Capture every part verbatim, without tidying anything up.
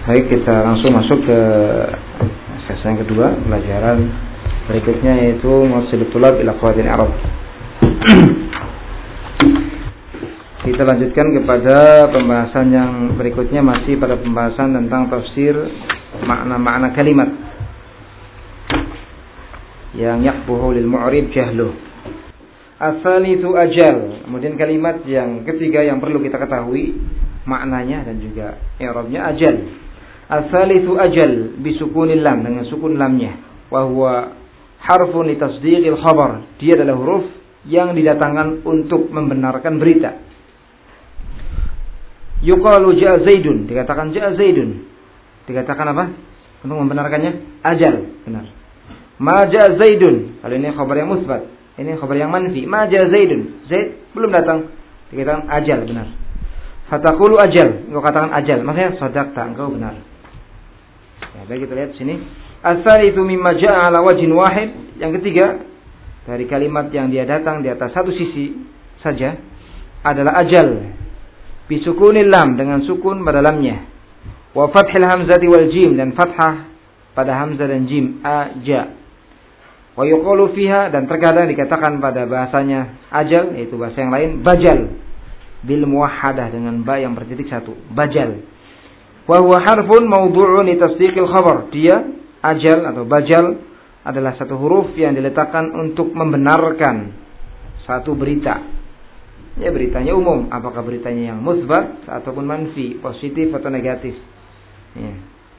Baik, kita langsung masuk ke sesi yang kedua, pelajaran berikutnya yaitu Mawsilul Thulab ila Qawaidil I'rab. Kita lanjutkan kepada pembahasan yang berikutnya, masih pada pembahasan tentang tafsir makna-makna kalimat yang yaqbuhu lil mu'rib jahluh. As-salitsu ajal. Kemudian kalimat yang ketiga yang perlu kita ketahui maknanya dan juga i'rabnya ajal. As-salitsu ajal bisukunil lam, dengan sukun lamnya. Wa huwa harfun li tasdiqil khabar. Dia adalah huruf yang didatangkan untuk membenarkan berita. Yuqalu ja'a Zaidun, dikatakan ja'a Zaidun. Dikatakan apa? Untuk membenarkannya ajal, benar. Ma ja'a Zaidun, kalau ini khabar yang musbat, ini khabar yang manfi. Ma ja'a Zaidun, Zaid belum datang, dikatakan ajal, benar. Fataqulu ajal, engkau katakan ajal, maksudnya shadaqta, engkau benar. Ya, baik, kita lihat sini. As-salitsu mimma ja'a ala wajhin wahid, yang ketiga dari kalimat yang dia datang di atas satu sisi saja adalah ajal. Bisukunil lam, dengan sukun pada lamnya. Wa fathil hamzati wal jim, dan fathah pada hamzah dan jim, aja. Wa yuqalu fiha, dan terkadang dikatakan pada bahasanya ajal, yaitu bahasa yang lain, bajal. Bil muwahhadah, dengan ba yang bertitik satu, bajal. Wa huwa harfun mawdu'un li tasdiqil khabar. Dia ajal atau bajal adalah satu huruf yang diletakkan untuk membenarkan satu berita. Ya, beritanya umum, apakah beritanya yang musbat ataupun manfi, positif atau negatif. Ya.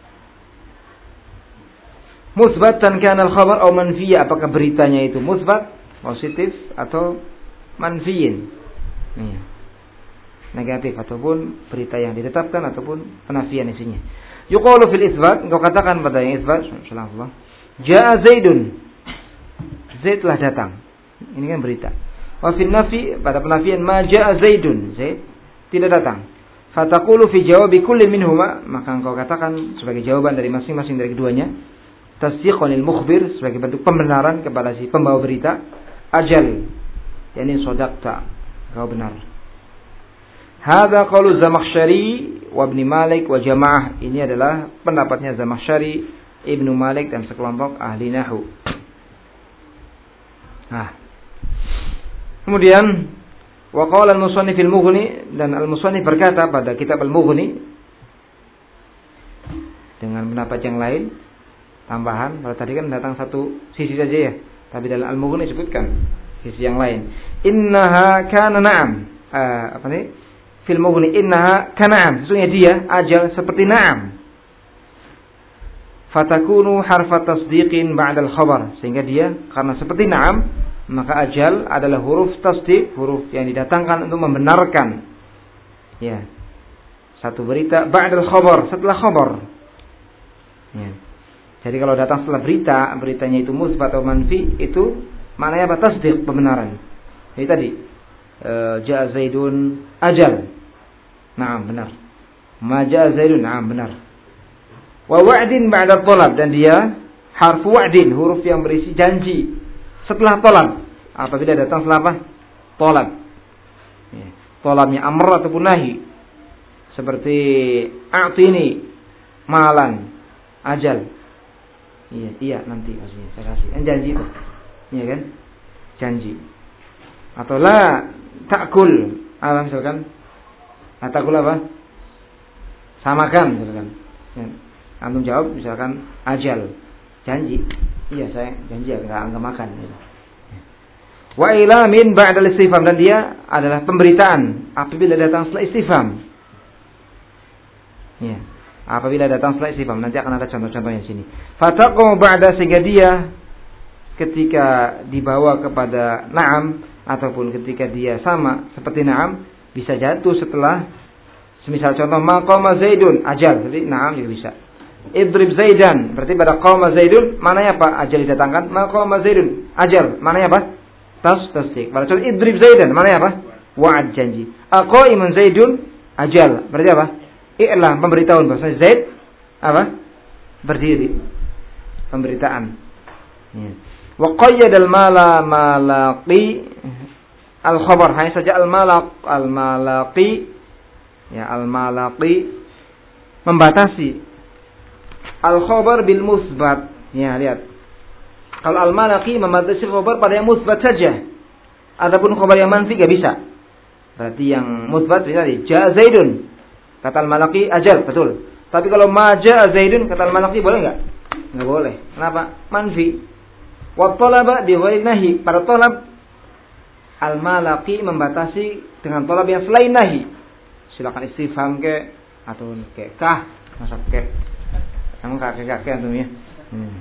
Musbatan kana al-khabar atau manfiya, apakah beritanya itu musbat, positif atau manfiin. Ya. Negatif ataupun berita yang ditetapkan ataupun penafian isinya. Yuqalu fil isbat, engkau katakan pada yang isbat, insyaallah, jaa Zaidun, Zaid telah datang. Ini kan berita. Wa fil nafi, pada penafian, ma jaa Zaidun, Zaid tidak datang. Fataqulu fi jawabi kulli minhuma, maka engkau katakan sebagai jawaban dari masing-masing dari keduanya, tasdiqan lil mukhbir, sebagai bentuk pembenaran kepada si pembawa berita, ajal, yakni shadaqta, engkau benar. Hadza qaulu Zamakhsyari wa Ibnu Malik wa jamaah. Ini adalah pendapatnya Zamakhsyari, Ibnu Malik dan sekelompok ahli nahwu. Nah. Kemudian wa qala al-musannif al-Mughni, dan al-musannif berkata pada kitab al-Mughni dengan pendapat yang lain, tambahan, kalau tadi kan datang satu sisi saja ya, tapi dalam al-Mughni disebutkan sisi yang lain. Innaha kana na'am. Uh, apa nih? Fil Mughni innaha kana'am, sesungguhnya dia ajal seperti na'am. Fatakunu harfa tasdiqin ba'dal khabar, sehingga dia karena seperti na'am, maka ajal adalah huruf tasdiq, huruf yang didatangkan untuk membenarkan ya satu berita ba'dal khabar, setelah khabar. Ya. Jadi kalau datang setelah berita, beritanya itu musbat atau manfi, itu maknanya apa? Tasdiq, pembenaran. Jadi tadi ja'a Zaidun ajal, na'am, benar. Ma ja'a Zaidun, na'am, benar. Wa wa'din ba'da talab, dan dia harfu wa'din, huruf yang berisi janji setelah talab. Apabila datang setelah apa? Talab. Ya. Talabnya amr ataupun nahi, seperti a'tini malan, ajal. Iya, iya nanti maksudnya saya kasih. Kan janji itu. Iya kan? Janji. Atau la ta'kul, apa misalkan? La ta'kul apa? Samakan misalkan. Ya. Antum jawab misalkan ajal, janji. Iya, saya janji enggak enggak makan gitu. Wa ilamin ba'dal istifham, dan dia adalah pemberitaan apabila datang setelah istifham. Ya. Apabila datang setelah istifham, nanti akan ada contoh-contohnya di sini. Fataqu ba'da, sehingga dia ketika dibawa kepada na'am ataupun ketika dia sama seperti na'am, bisa jatuh setelah, semisal contoh maqama Zaidun ajal, jadi na'am juga bisa. Idrib Zaidan, berarti pada qama Zaidun mananya apa? Ajal didatangkan. Maqama Zaidun ajal, mananya apa? Tas tasdik. Pada contoh idrib Zaidan mananya apa? Wa'ad, janji. Aqaimun Zaidun ajal, berarti apa? I'lam, pemberitahuan bahwa Zaid apa? Berdiri. Pemberitaan. Ya. Wa qayyada al-mala malaqi al-khabar, hanya saja al-malaq al-malaqi ya al-malaqi membatasi al-khabar bil musbat. Ya, lihat. Kalau al-Malaki membatasi khabar pada yang musbat saja. Adapun khabar yang manfi enggak bisa. Berarti yang musbat tadi jaa Zaidun. Kata al-Malaki ajal, betul. Tapi kalau ma jaa Zaidun kata al-Malaki boleh enggak? Enggak boleh. Kenapa? Manfi. Wa talaba bi ghairi nahi. Pada talab al-Malaki membatasi dengan talab yang selain nahi. Silakan istifham ke atau kayak kah, masa ke. Kamu kakek-kakek antum ya. Hmm.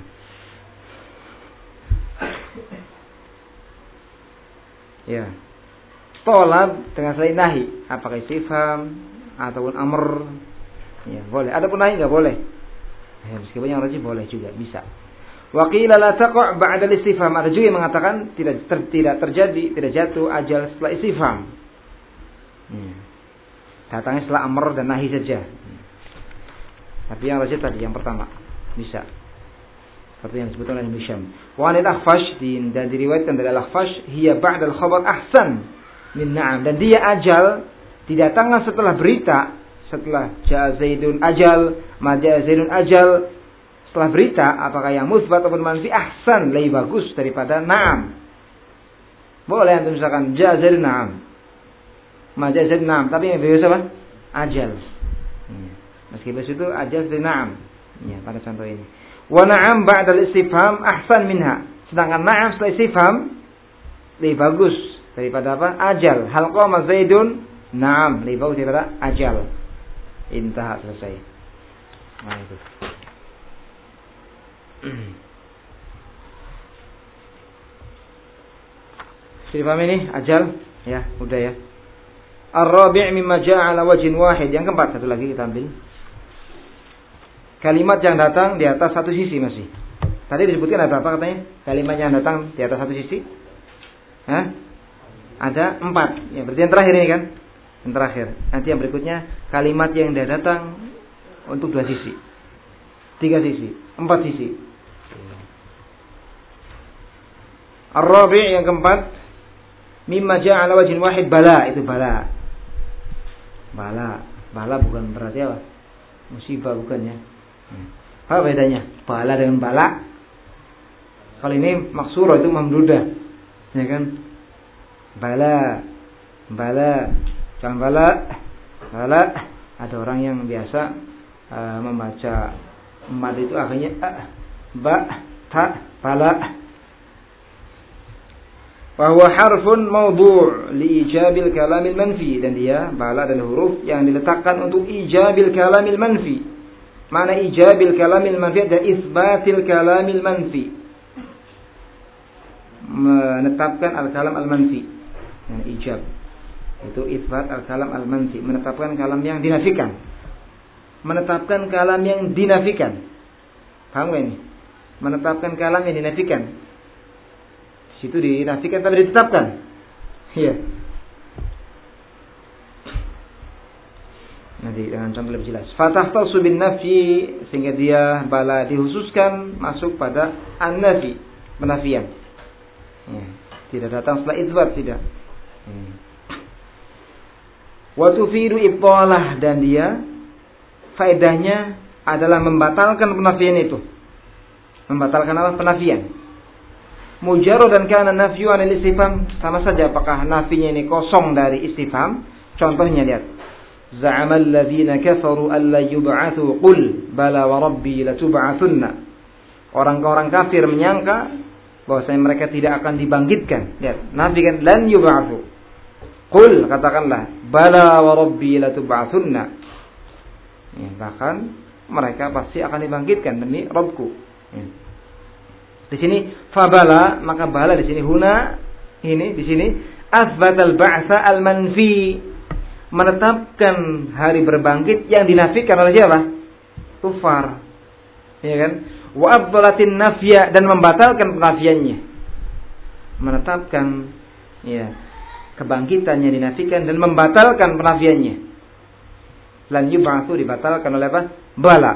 Ya. Talab dengan selain nahi, apakah istifham ataupun amr. Ya, boleh. Adapun nahi enggak boleh. Ya, meskipun yang rajih boleh juga, bisa. Wa qila la taqa' ba'da al-istifham. Ada juga yang mengatakan tidak ter, tidak terjadi, tidak jatuh ajal setelah istifham. Hmm. Datangnya setelah amr dan nahi saja. Hmm. Tapi yang rajih tadi yang pertama, bisa. Seperti yang disebutkan oleh Hisham. Wa anil Akhfash, dan diriwayatkan dari Al-Akhfash, hiya ba'da al-khabar ahsan min na'am. Dan dia ajal didatangkan setelah berita, setelah jaa Zaidun ajal, ma jaa Zaidun ajal. Setelah berita, apakah yang musbat ataupun manfi, ahsan, lebih bagus daripada na'am. Boleh antum misalkan jaa Zaidun na'am, ma jaa Zaidun na'am, tapi yang biasa apa? Ajal. Hmm. Meskipun itu ajal seperti na'am. Ya, pada contoh ini. Wa na'am ba'da al-istifham ahsan minha. Sedangkan na'am setelah istifham lebih bagus daripada apa? Ajal. Hal qama Zaidun? Na'am, lebih bagus daripada ajal. Intah, selesai. Nah itu. Sudah paham ini? Ajal? Ya, udah ya. Ar-rabi' mimma ja'a ala wajhin wahid. Yang keempat, satu lagi kita ambil. Kalimat yang datang di atas satu sisi masih. Tadi disebutkan ada berapa katanya? Kalimat yang datang di atas satu sisi? Hah? Ada empat. Ya, berarti yang terakhir ini kan? Yang terakhir. Nanti yang berikutnya kalimat yang datang untuk dua sisi, tiga sisi, empat sisi. Ar-rabi' yang keempat, mimma ja'a ala wajhin wahid, bala. Itu bala. Bala. Bala bukan berarti apa? Musibah bukan ya. Apa bedanya? Bala dengan bala. Kalau ini maksurah itu mamdudah. Ya kan? Bala. Bala. Jangan bala. Bala. Ada orang yang biasa uh, membaca mad itu akhirnya a, ba, ta, bala. Bahwa harfun mawdu' li ijabil kalamil manfi, dan dia bala adalah huruf yang diletakkan untuk ijabil kalamil manfi. Mana ijabil kalamil manfi dan isbatil kalamil manfi, menetapkan al-kalam al-manfi. Yang ijab itu isbat al-kalam al-manfi, menetapkan kalam yang dinafikan. Menetapkan kalam yang dinafikan. Paham gak ini? Menetapkan kalam yang dinafikan. Situ dinafikan tapi ditetapkan. Iya. Nanti dengan contoh lebih jelas. Fatahtasu bin nafyi, sehingga dia bala dikhususkan masuk pada an-nafi, penafian. Ya. Tidak datang setelah isbat, tidak. Hmm. Wa tufidu ibtalah, dan dia faedahnya adalah membatalkan penafian itu. Membatalkan apa? Penafian. Mujarradan kana nafyu 'anil istifham, sama saja apakah nafinya ini kosong dari istifham. Contohnya lihat. Za'amal ladzina kafaru alla yub'atsu qul bala wa rabbi latub'atsunna. Orang-orang kafir menyangka bahwasanya mereka tidak akan dibangkitkan. Lihat, nafi kan lan yub'atsu. Qul, katakanlah bala wa rabbi latub'atsunna. Ya, bahkan mereka pasti akan dibangkitkan demi Rabbku. Ya. Di sini fabala, maka bala di sini huna, ini di sini asbatal ba'sa al-manfi, menetapkan hari berbangkit yang dinafikan oleh siapa? Kufar. Ya kan? Wa abdalatin nafya, dan membatalkan penafiannya. Menetapkan ya kebangkitannya dinafikan dan membatalkan penafiannya. Lan yub'atsu dibatalkan oleh apa? Bala.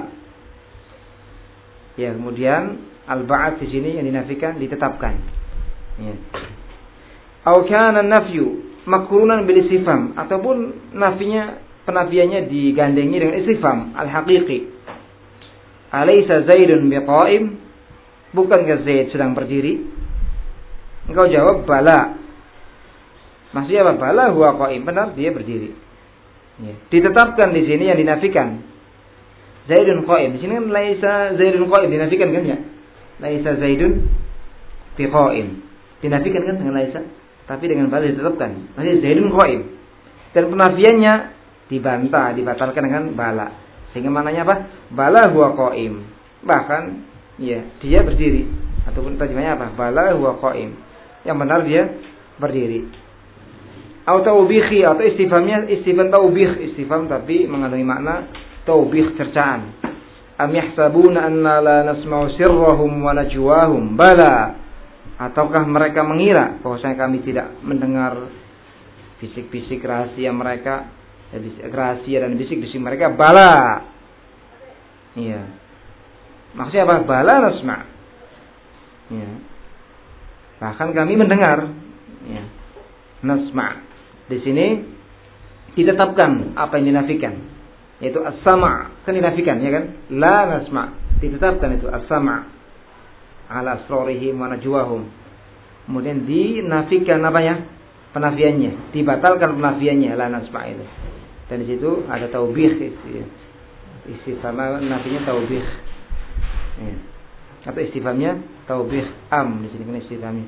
Ya, kemudian al-ba'ats di sini yang dinafikan ditetapkan. Ya. Au kana nafyu makrunan bil istifham, ataupun nafinya penafiannya digandengi dengan istifham al-haqiqi. Alaysa Zaidun biqa'im? Bukankah Zaid sedang berdiri? Engkau jawab bala. Maksudnya apa? Bala huwa qa'im. Benar, dia berdiri. Ya. Ditetapkan di sini yang dinafikan. Zaidun qa'im. Di sini kan laisa Zaidun qa'im dinafikan kan ya? Laisa Zaidun biqa'im. Dinafikan kan dengan laisa, tapi dengan bala ditetapkan. Maksudnya Zaidun qa'im. Dan penafiannya dibantah, dibatalkan dengan bala. Sehingga maknanya apa? Bala huwa qa'im. Bahkan ya, dia berdiri. Ataupun terjemahnya apa? Bala huwa qa'im. Yang benar dia berdiri. Atau taubikhi, atau istifhamnya istifham taubikh, istifham tapi mengandungi makna taubikh, cercaan. Am yahsabuna anna la nasma'u sirrahum wa najwahum? Bala. Ataukah mereka mengira bahwasanya kami tidak mendengar bisik-bisik rahasia mereka, ya, bisik, rahasia dan bisik-bisik mereka? Bala. Iya. Maksudnya apa? Bala nasma'. Ya. Bahkan kami mendengar. Ya. Nasma'. Di sini ditetapkan apa yang dinafikan, yaitu as-sama', kan dinafikan ya kan? La nasma', ditetapkan itu as-sama' ala asrarihim wa najwahum. Kemudian dinafikan apanya? Penafiannya, dibatalkan penafiannya, la nasma' itu. Dan di situ ada taubih, istifham nafinya taubih. Ya. Atau istifhamnya taubih am, di sini kan istifhamnya.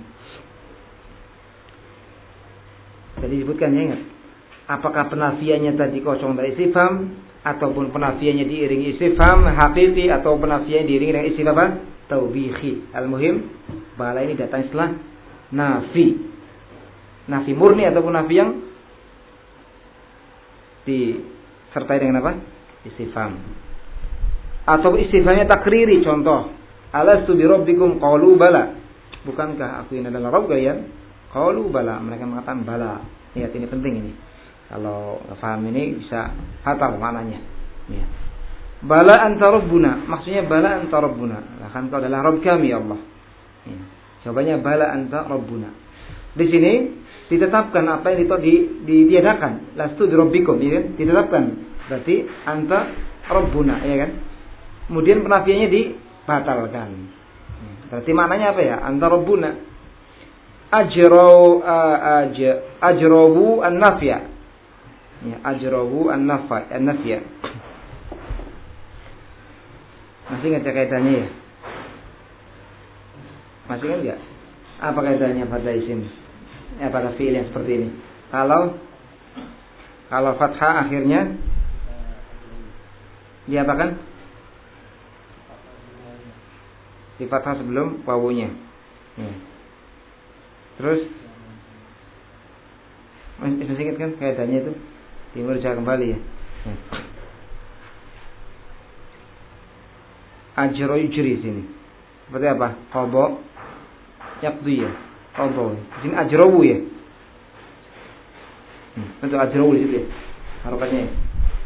Jadi disebutkan ya, ingat. Apakah penafiannya tadi kosong dari istifham, ataupun penafiannya diiringi istifham hakiki, atau penafiannya diiringi dengan istifham apa? Taubihi. Al-muhim, bala ini datang setelah nafi. Nafi murni ataupun nafi yang disertai dengan apa? Istifham. Atau istifhamnya takriri, contoh, alastu bi rabbikum qalu bala. Bukankah aku ini adalah Rabb kalian? Qalu bala, mereka mengatakan bala. Lihat, ini penting ini. Kalau paham ini bisa hafal maknanya. Ya. Bala anta rabbuna, maksudnya bala anta rabbuna. Lah kan kau adalah Rabb kami ya Allah. Ya. Jawabannya bala anta rabbuna. Di sini ditetapkan apa yang di, ditiadakan. Lastu bi rabbikum, ya kan? Ditetapkan. Berarti anta rabbuna, ya kan? Kemudian penafiannya dibatalkan. Ya. Berarti maknanya apa ya? Anta rabbuna. Ajraw aj ajrawu an-nafya. Ya, ajrawu an-nafa an-nafya. Masih ingat kaitannya ya? Masih ingat enggak? Apa kaitannya pada isim? Ya, pada fi'il yang seperti ini. Kalau kalau fathah akhirnya diapakan? Di fathah sebelum wawunya. Ya. Terus masih ingat kan kaitannya itu? Timur jauh kembali ya. Ajro yujri sini. Seperti apa? Qadha yaqdi ya. Qadha. Di sini ajrawu ya. Hmm. Untuk ajrawu di situ ya. Harokatnya ya.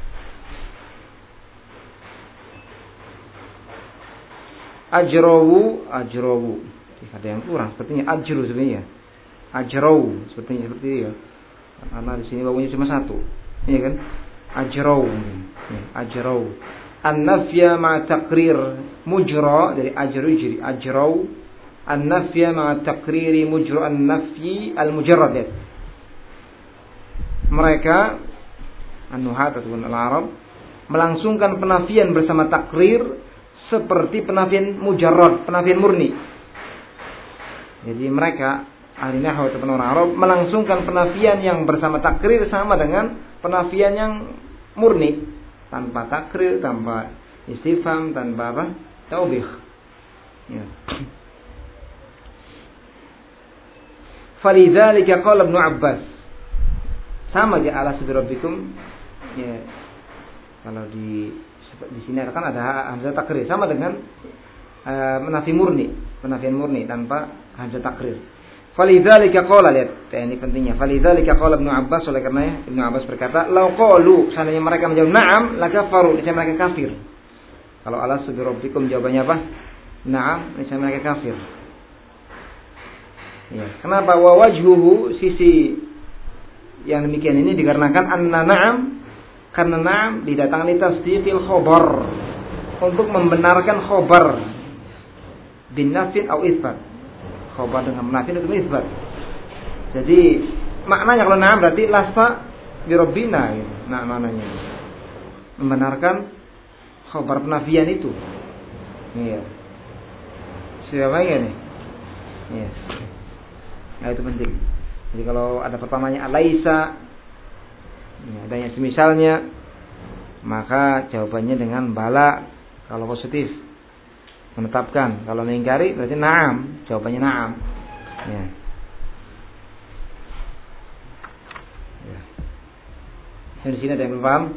Ajrawu, ajrawu. Ada yang kurang sepertinya ajru sebenarnya. Ajraw sepertinya seperti itu ya. Karena di sini bawahnya cuma satu. Iya kan? Ajraw. Ya, ajraw. An-nafya ma'a taqrir mujra dari ajru yujri. Ajraw. An-nafya ma'a taqriri mujra an-nafyi al-mujarrad. Mereka an-nuhat ataupun al-arab melangsungkan penafian bersama takrir seperti penafian mujarrad, penafian murni. Jadi mereka ahli nahwu atau orang Arab melangsungkan penafian yang bersama takrir sama dengan penafian yang murni, tanpa takrir, tanpa istifham, tanpa apa? Taubih. Ya. Falidzalika qala Ibnu Abbas. Sama aja ala sabirabikum. Ya. Kalau di di sini kan ada hamzah takrir sama dengan uh, menafi murni, penafian murni tanpa hamzah takrir. Falidzalika qala, lihat ini pentingnya. Falidzalika qala Ibnu Abbas, oleh karena Ibnu Abbas berkata, "Lau qalu," seandainya mereka menjawab na'am, lakafaru, niscaya mereka kafir. Kalau ala sabirabikum jawabannya apa? Na'am, niscaya mereka kafir. Ya, kenapa? Wa wajhuhu, sisi yang demikian ini dikarenakan anna na'am, karena na'am didatangkan li tasdiqil khabar. untuk membenarkan khobar bin nafin atau isbat. Khobar dengan nafin itu isbat. Jadi maknanya kalau na'am berarti lasta bi rabbina gitu. Nah, maknanya membenarkan khobar penafian itu. Iya. Siapa yang ini? Iya. Nah, itu penting. Jadi kalau ada pertamanya alaisa, ya, adanya semisalnya, maka jawabannya dengan bala kalau positif, menetapkan. Kalau mengingkari berarti na'am, jawabannya na'am. Ya. Ya. Di sini ada yang belum paham?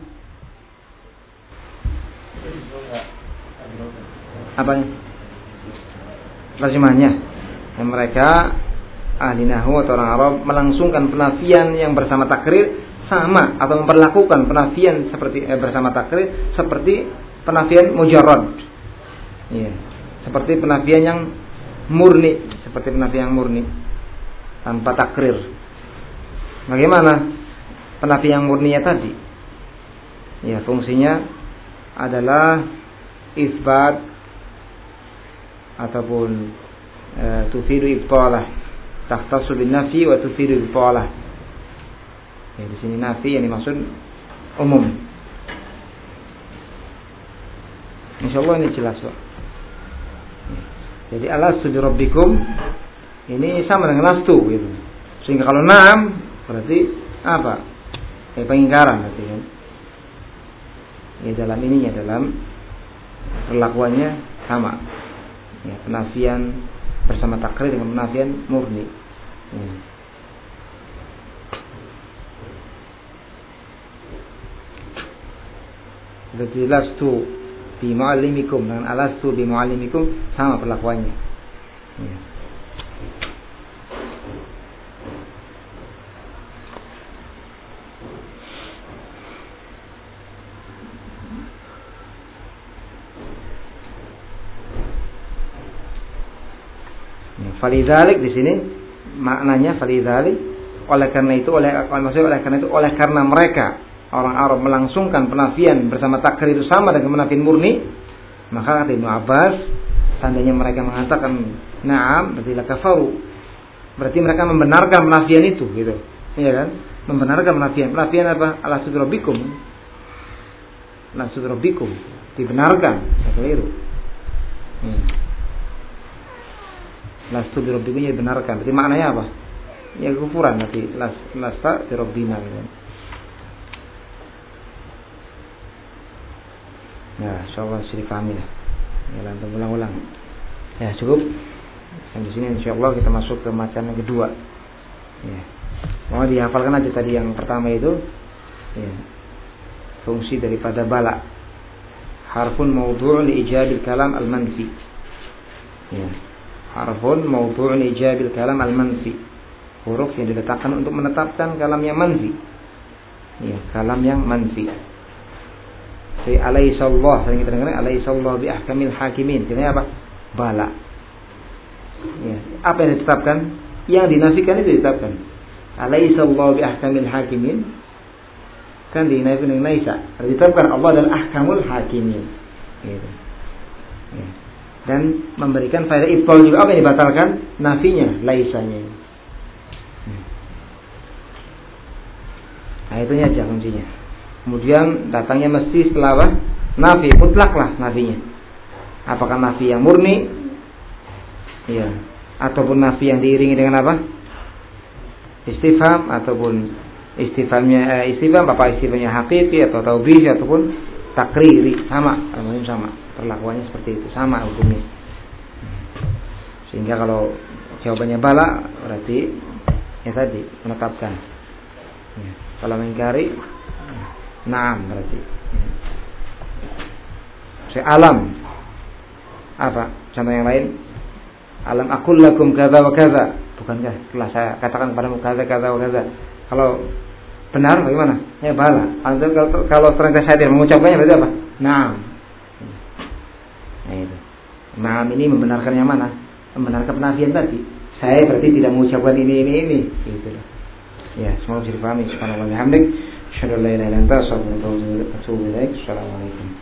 Apanya? Terjemahnya, yang mereka ahli nahwu atau orang Arab melangsungkan penafian yang bersama takrir sama atau memperlakukan penafian seperti eh, bersama takrir seperti penafian mujarrad. Iya, seperti penafian yang murni, seperti penafian yang murni tanpa takrir. Bagaimana penafian yang murninya tadi? Ya, fungsinya adalah isbat ataupun e, tufidu ibtalah, takhtassu bin nafi wa tufidu ibtalah. Ya, di sini nafi yang dimaksud umum. Insyaallah ini jelas, Pak. Ya. Jadi alastu bi rabbikum ini sama dengan lastu gitu. Sehingga kalau na'am berarti apa? Ya, pengingkaran berarti kan. Ya, dalam ininya dalam perlakuannya sama. Ya, penafian bersama takrir dengan penafian murni. Ya. Jadi lastu bi muallimikum dengan alastu bi muallimikum sama perlakuannya. Ya. Falidzalik di sini maknanya falidzalik oleh karena itu oleh maksudnya oleh karena itu oleh karena mereka orang Arab melangsungkan penafian bersama takrir itu sama dengan penafian murni, maka kata Ibnu Abbas seandainya mereka mengatakan na'am berarti la kafaru, berarti mereka membenarkan penafian itu gitu. Iya kan? Membenarkan penafian. Penafian apa? Ala sudrabikum. La sudrabikum dibenarkan, keliru. Hmm. Lastu birobbikum dibenarkan. Berarti maknanya apa? Ya kufuran nanti. Las lasta birobbina gitu. Ya, insyaallah sudah paham ya. Ya, lanjut ulang-ulang. Ya, cukup. Dan di sini insyaallah kita masuk ke macam yang kedua. Ya. Mau dihafalkan aja tadi yang pertama itu. Ya. Fungsi daripada bala. Harfun mawdu' li ijabil kalam al-manfi. Ya. Harfun mawdu'un ijabil kalam al-manfi. Huruf yang diletakkan untuk menetapkan kalam yang manfi. Ya, kalam yang manfi. Jadi alaihissallah, sering kita dengar alaihissallah bi ahkamil hakimin. Ini apa? Bala. Ya, apa yang ditetapkan? Yang dinafikan itu ditetapkan. Alaihissallah bi ahkamil hakimin. Kan dinafikan dengan laisa. Ditetapkan Allah adalah ahkamul hakimin. Gitu. Ya. Dan memberikan faedah ibtal juga. Apa yang dibatalkan? Nafinya, laisanya. Nah, itu aja kuncinya. Kemudian datangnya mesti setelah apa? Nafi, mutlaklah nafinya. Apakah nafi yang murni? Iya. Ataupun nafi yang diiringi dengan apa? Istifham ataupun istifhamnya eh, istifham apa istifhamnya hakiki atau taubih ataupun takriri, sama, namanya sama. Perlakuannya seperti itu, sama hukumnya. Sehingga kalau jawabannya bala berarti ya tadi menetapkan. Ya. Kalau mengingkari na'am berarti. Saya alam apa? Contoh yang lain, alam aqul lakum kadza wa kadza. Bukankah telah saya katakan kepadamu kadza kadza wa kadza. Kalau benar bagaimana? Ya bala. Kalau kalau ternyata saya tidak mengucapkannya berarti apa? Na'am. Nah itu. Na'am ini membenarkan yang mana? Membenarkan penafian tadi. Saya berarti tidak mengucapkan ini ini ini. Gitu. Ya, semoga bisa dipahami. Subhanallah wa bihamdik. Asyhadu an la ilaha illa anta astaghfiruka wa atubu ilaik. Assalamualaikum.